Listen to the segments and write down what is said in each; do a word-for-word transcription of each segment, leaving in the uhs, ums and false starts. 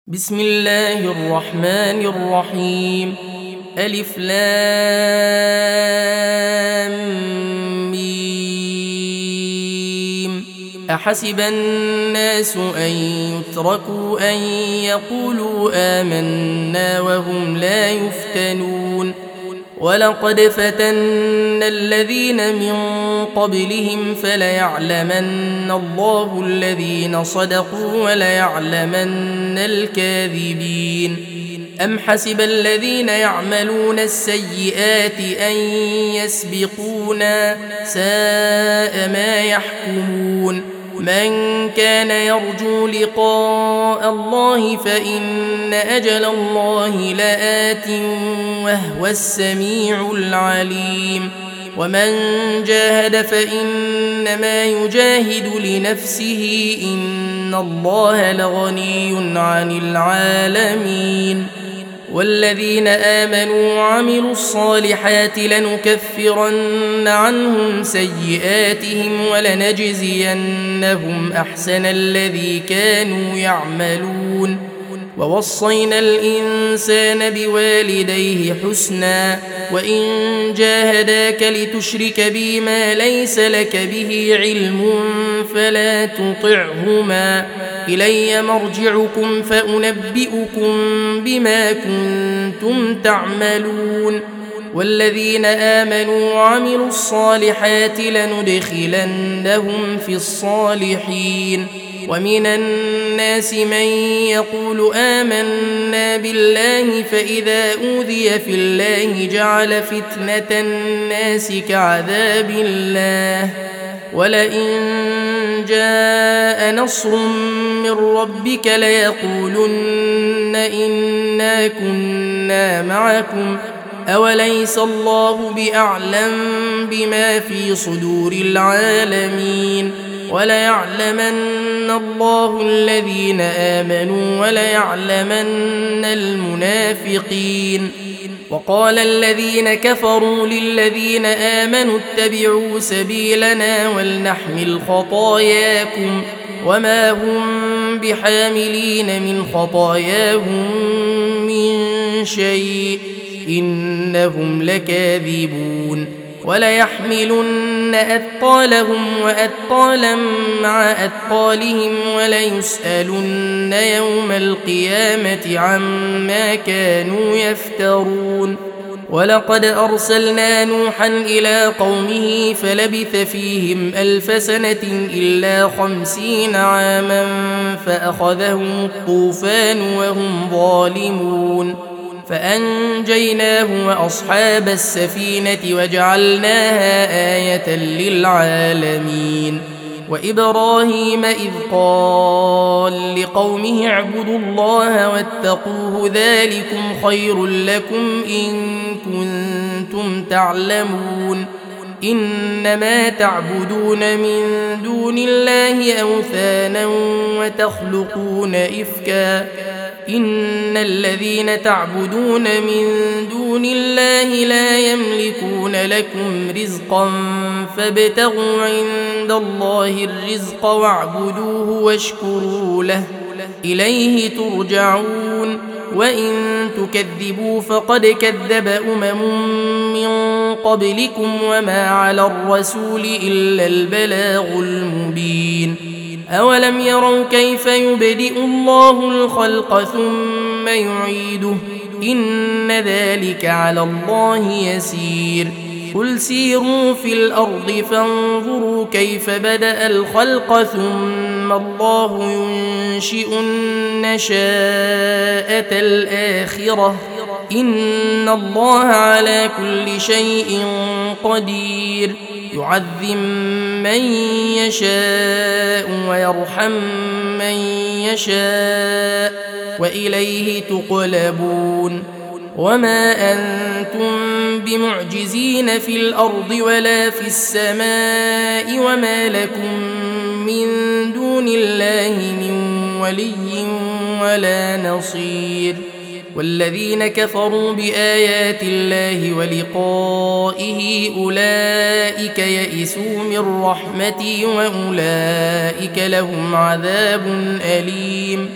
بسم الله الرحمن الرحيم. ألف لام ميم. أحسب الناس أن يتركوا أن يقولوا آمنا وهم لا يفتنون. ولقد فتنا الذين من قبلهم فليعلمن الله الذين صدقوا وليعلمن الكاذبين. أم حسب الذين يعملون السيئات أن يسبقونا ساء ما يحكمون. من كان يرجو لقاء الله فإن أجل الله لآت وهو السميع العليم. ومن جاهد فإنما يجاهد لنفسه إن الله لغني عن العالمين. والذين آمنوا وعملوا الصالحات لنكفرن عنهم سيئاتهم ولنجزينهم أحسن الذي كانوا يعملون. ووصينا الإنسان بوالديه حسنا وإن جاهداك لتشرك بي ما ليس لك به علم فلا تطعهما إلي مرجعكم فأنبئكم بما كنتم تعملون. والذين آمنوا وعملوا الصالحات لندخلنهم في الصالحين. ومن الناس من يقول آمنا بالله فإذا أوذي في الله جعل فتنة الناس كعذاب الله ولئن جاء نصر من ربك ليقولن إنا كنا معكم أوليس الله بأعلم بما في صدور العالمين. وليعلمن الله الذين آمنوا وليعلمن المنافقين. وقال الذين كفروا للذين آمنوا اتبعوا سبيلنا ولنحمل خطاياكم وما هم بحاملين من خطاياهم من شيء إنهم لكاذبون. وليحملن أثقالهم وأثقالا مع أثقالهم وليسألن يوم القيامة عما كانوا يفترون. ولقد أرسلنا نوحا إلى قومه فلبث فيهم ألف سنة إلا خمسين عاما فأخذهم الطوفان وهم ظالمون فأنجيناه وأصحاب السفينة وجعلناها آية للعالمين. وإبراهيم إذ قال لقومه اعبدوا الله واتقوه ذلكم خير لكم إن كنتم تعلمون. إنما تعبدون من دون الله أوثانا وتخلقون إفكا إن الذين تعبدون من دون الله لا يملكون لكم رزقا فابتغوا عند الله الرزق واعبدوه واشكروا له إليه ترجعون. وإن تكذبوا فقد كذب أمم من قبلكم وما على الرسول إلا البلاغ المبين. أولم يروا كيف يبدئ الله الخلق ثم يعيده إن ذلك على الله يسير. قل سيروا في الأرض فانظروا كيف بدأ الخلق ثم الله ينشئ النشاءة الآخرة إن الله على كل شيء قدير. يعذب من يشاء ويرحم من يشاء وإليه تقلبون. وما أنتم بمعجزين في الأرض ولا في السماء وما لكم من دون الله من ولي ولا نصير. والذين كفروا بآيات الله ولقائه أولئك يئسوا من رحمتي وأولئك لهم عذاب أليم.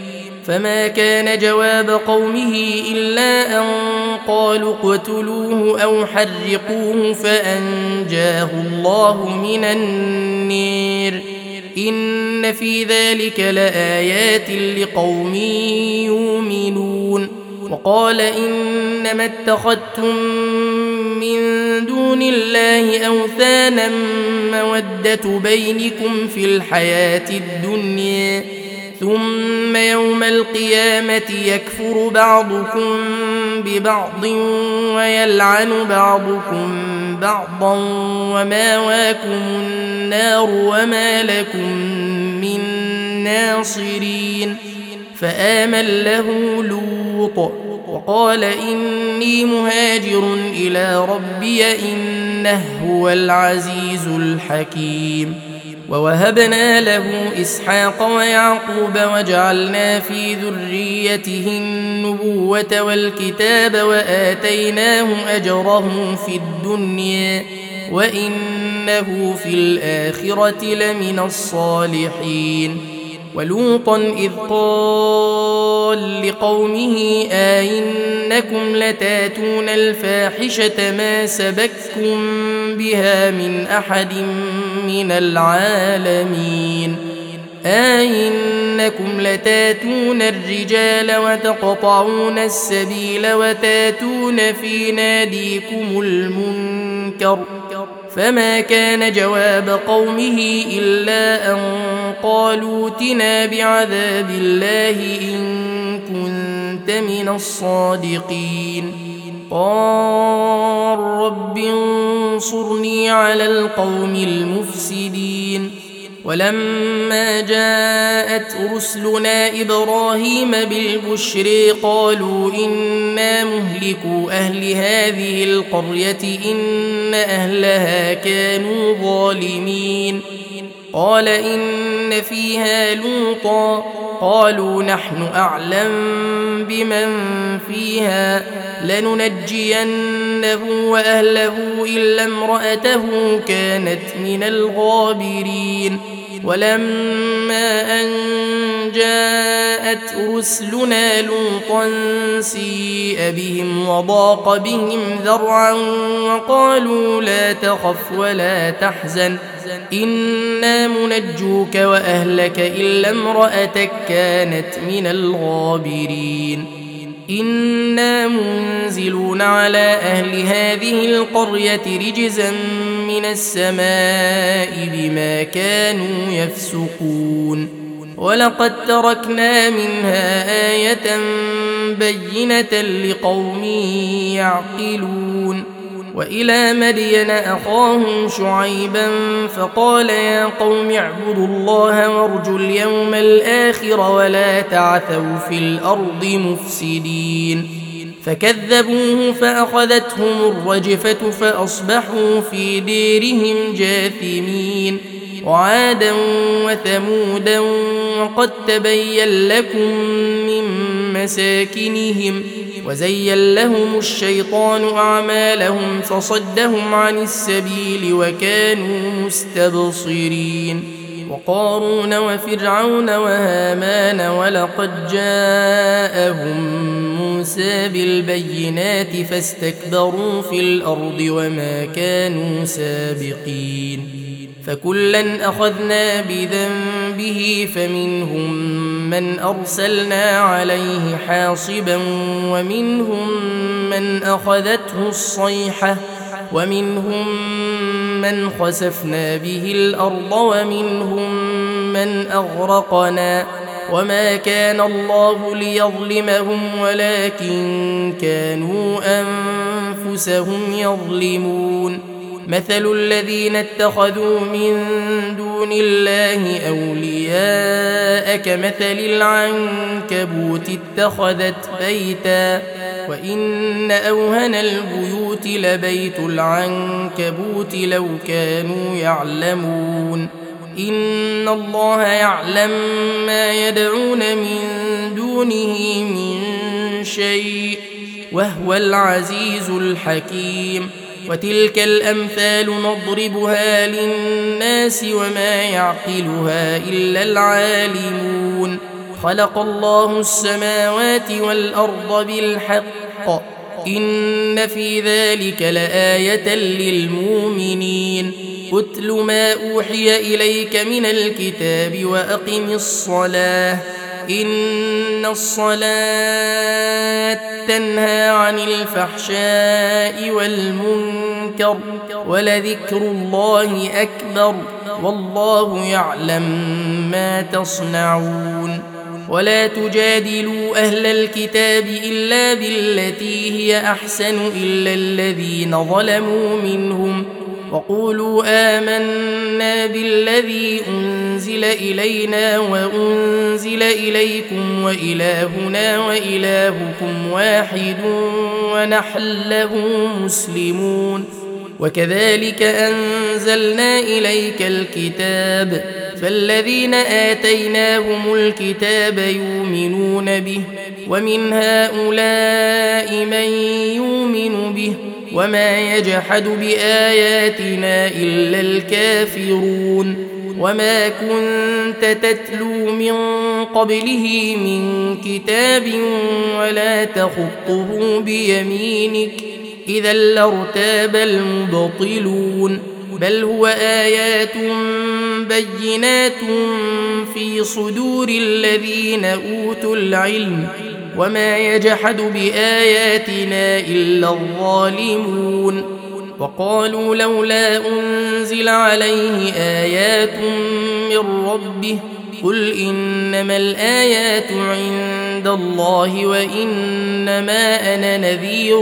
فما كان جواب قومه إلا أن قالوا اقتلوه أو حرقوه فأنجاه الله من النير إن في ذلك لآيات لقوم يؤمنون. وقال إنما اتخذتم من دون الله أوثانا مودة بينكم في الحياة الدنيا ثم يوم القيامة يكفر بعضكم ببعض ويلعن بعضكم بعضا وماواكم النار وما لكم من ناصرين. فآمن له لوط وقال إني مهاجر إلى ربي إنه هو العزيز الحكيم. ووهبنا له إسحاق ويعقوب وجعلنا في ذريته النبوة والكتاب وآتيناه أجره في الدنيا وإنه في الآخرة لمن الصالحين. ولوطا إذ قال لقومه أئنكم لتاتون الفاحشة ما سبقكم بها من أحد من العالمين أئنكم لتاتون الرجال وتقطعون السبيل وتاتون في ناديكم المنكر. فما كان جواب قومه إلا أن قالوا ائتنا بعذاب الله إن كنت من الصادقين. قال رب انصرني على القوم المفسدين. ولما جاءت رسلنا إبراهيم بالبشر قالوا إنا مهلكو أهل هذه القرية إن أهلها كانوا ظالمين. قال إن فيها لوطا قالوا نحن أعلم بمن فيها لننجينه وأهله إلا امرأته كانت من الغابرين. ولما أن جاءت رسلنا لوطا سيء بهم وضاق بهم ذرعا وقالوا لا تخف ولا تحزن إنا منجوك وأهلك إلا امرأتك كانت من الغابرين. إنا منزلون على أهل هذه القرية رجزا من السماء بما كانوا يفسقون. ولقد تركنا منها آية بينة لقوم يعقلون. وإلى مدين أخاهم شعيبا فقال يا قوم اعبدوا الله وارجوا اليوم الآخر ولا تعثوا في الأرض مفسدين. فكذبوه فأخذتهم الرجفة فأصبحوا في ديرهم جاثمين. وعادا وثمودا وقد تبين لكم من مساكنهم وزين لهم الشيطان أعمالهم فصدهم عن السبيل وكانوا مستبصرين. وقارون وفرعون وهامان ولقد جاءهم موسى بالبينات فاستكبروا في الأرض وما كانوا سابقين. فكلا أخذنا بذنبه فمنهم من أرسلنا عليه حاصبا ومنهم من أخذته الصيحة ومنهم من خسفنا به الأرض ومنهم من أغرقنا وما كان الله ليظلمهم ولكن كانوا أنفسهم يظلمون. مثل الذين اتخذوا من دون الله أولياء كمثل العنكبوت اتخذت بيتا وإن أوهن البيوت لبيت العنكبوت لو كانوا يعلمون. إن الله يعلم ما يدعون من دونه من شيء وهو العزيز الحكيم. وتلك الأمثال نضربها للناس وما يعقلها إلا العالمون. خلق الله السماوات والأرض بالحق إن في ذلك لآية للمؤمنين اتل ما أوحي إليك من الكتاب وأقم الصلاة إن الصلاة تنهى عن الفحشاء والمنكر ولذكر الله أكبر والله يعلم ما تصنعون ولا تجادلوا أهل الكتاب إلا بالتي هي أحسن إلا الذين ظلموا منهم وقولوا آمنا بالذي أنزل إلينا وأنزل إليكم وإلهنا وإلهكم واحد ونحن له مسلمون وكذلك أنزلنا إليك الكتاب فالذين آتيناهم الكتاب يؤمنون به ومن هؤلاء من يؤمن به وما يجحد بآياتنا إلا الكافرون وما كنت تتلو من قبله من كتاب ولا تخطه بيمينك إذا لارتاب المبطلون بل هو آيات بينات في صدور الذين أوتوا العلم وما يجحد بآياتنا إلا الظالمون وقالوا لولا أنزل عليه آيات من ربه قل إنما الآيات عند الله وإنما أنا نذير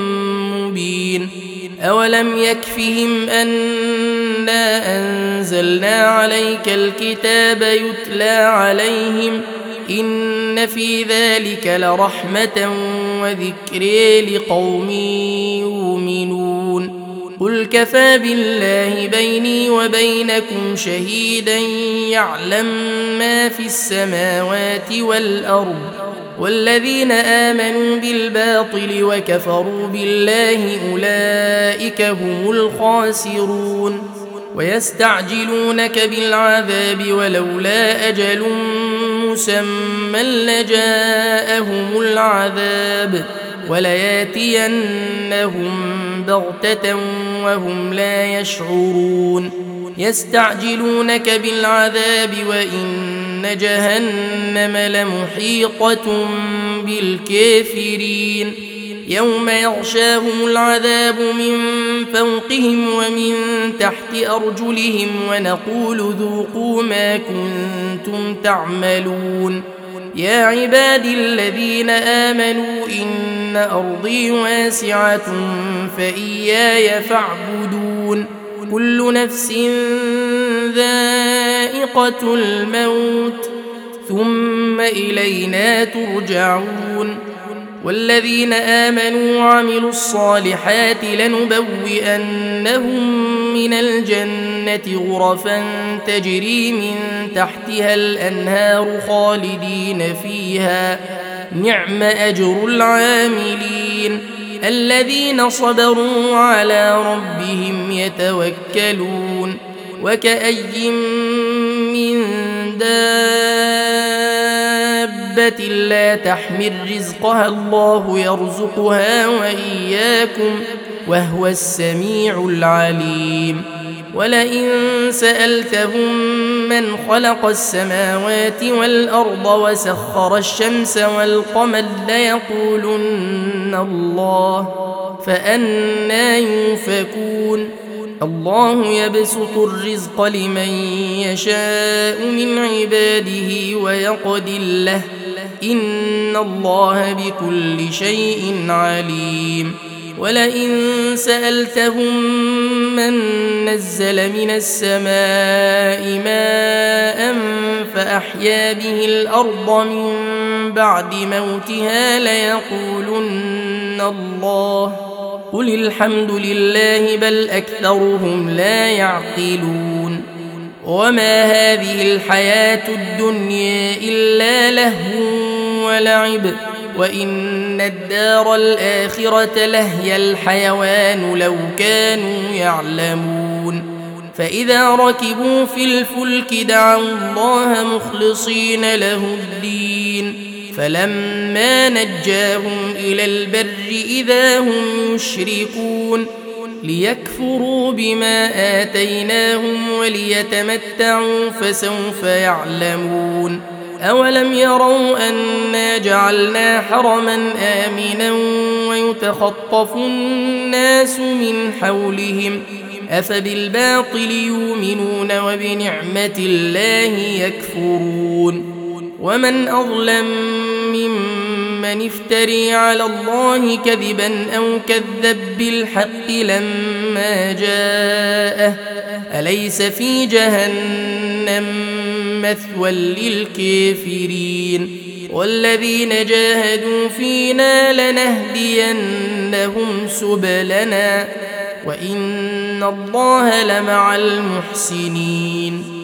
مبين أولم يكفهم أنا أنزلنا عليك الكتاب يتلى عليهم إن في ذلك لرحمة وذكر لقوم يؤمنون قل كفى بالله بيني وبينكم شهيدا يعلم ما في السماوات والأرض والذين آمنوا بالباطل وكفروا بالله أولئك هم الخاسرون ويستعجلونك بالعذاب ولولا أجل مسمى لجاءهم العذاب ولياتينهم بغتة وهم لا يشعرون يستعجلونك بالعذاب وإن جهنم لمحيطة بالكافرين يوم يغشاهم العذاب من فوقهم ومن تحت أرجلهم ونقول ذوقوا ما كنتم تعملون يا عبادي الذين آمنوا إن أرضي واسعة فإياي فاعبدون كل نفس ذائقة الموت ثم إلينا ترجعون والذين آمنوا وعملوا الصالحات لنبوئنهم من الجنة غرفا تجري من تحتها الأنهار خالدين فيها نعم أجر العاملين الذين صبروا على ربهم يتوكلون وكأي من دابة لا تحمل رزقها الله يرزقها وإياكم وهو السميع العليم ولئن سألتهم من خلق السماوات والأرض وسخر الشمس والقمر ليقولن الله فأنى يؤفكون الله يبسط الرزق لمن يشاء من عباده ويقدر له إن الله بكل شيء عليم ولئن سألتهم من نزل من السماء ماء فأحيا به الأرض من بعد موتها ليقولن الله قل الحمد لله بل أكثرهم لا يعقلون وما هذه الحياة الدنيا إلا لهو ولعب وإن الدار الآخرة لهي الحيوان لو كانوا يعلمون فإذا ركبوا في الفلك دعوا الله مخلصين له الدين فلما نجاهم إلى البر إذا هم يشركون ليكفروا بما آتيناهم وليتمتعوا فسوف يعلمون أولم يروا أنا جعلنا حرما آمنا ويتخطف الناس من حولهم أفبالباطل يؤمنون وبنعمة الله يكفرون ومن أظلم ممن افتري على الله كذبا أو كذب بالحق لما جاءه أليس في جهنم مثوى للكافرين والذين جاهدوا فينا لنهدينهم سبلنا وإن الله لمع المحسنين